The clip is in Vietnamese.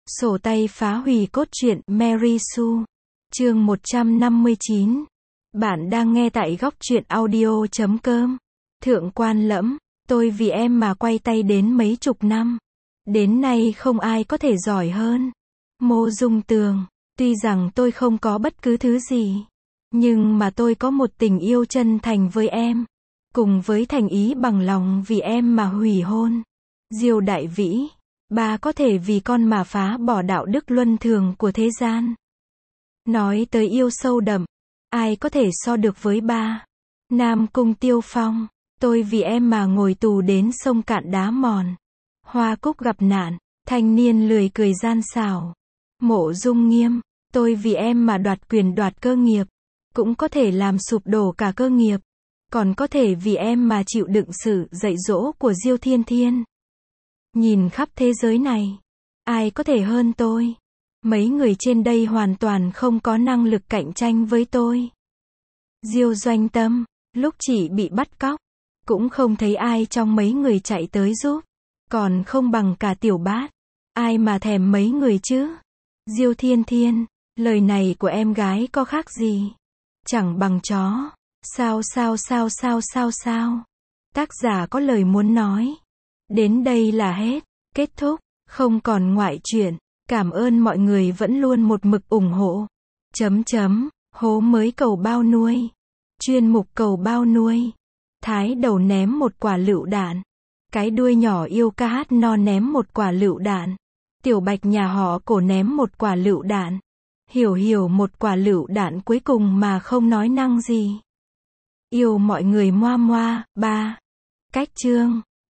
Sổ tay phá hủy cốt truyện Mary Sue. Chương 159. Bạn đang nghe tại góc truyện audio.com. Thượng quan Lẫm, tôi vì em mà quay tay đến mấy chục năm. Đến nay không ai có thể giỏi hơn. Mộ Dung Tường, tuy rằng tôi không có bất cứ thứ gì, nhưng mà tôi có một tình yêu chân thành với em. Cùng với thành ý bằng lòng vì em mà hủy hôn. Diêu Đại Vĩ, ba có thể vì con mà phá bỏ đạo đức luân thường của thế gian. Nói tới yêu sâu đậm, ai có thể so được với ba. Nam Cung Tiêu Phong, tôi vì em mà ngồi tù đến sông cạn đá mòn. Hoa Cúc gặp nạn, thanh niên lười cười gian xảo. Mộ Dung Nghiêm, tôi vì em mà đoạt quyền đoạt cơ nghiệp, cũng có thể làm sụp đổ cả cơ nghiệp. Còn có thể vì em mà chịu đựng sự dạy dỗ của Diêu Thiên Thiên. Nhìn khắp thế giới này, ai có thể hơn tôi? Mấy người trên đây hoàn toàn không có năng lực cạnh tranh với tôi. Diêu Doanh Tâm, lúc chị bị bắt cóc, cũng không thấy ai trong mấy người chạy tới giúp. Còn không bằng cả Tiểu Bát. Ai mà thèm mấy người chứ? Diêu Thiên Thiên, lời này của em gái có khác gì? Chẳng bằng chó. Sao? Tác giả có lời muốn nói. Đến đây là hết. Kết thúc. Không còn ngoại truyện. Cảm ơn mọi người vẫn luôn một mực ủng hộ. Hố mới cầu bao nuôi. Chuyên mục cầu bao nuôi. Thái đầu ném một quả lựu đạn. Cái đuôi nhỏ yêu ca hát no ném một quả lựu đạn. Tiểu Bạch nhà họ Cổ ném một quả lựu đạn. Hiểu một quả lựu đạn cuối cùng mà không nói năng gì. Yêu mọi người moa moa. 3. Cách chương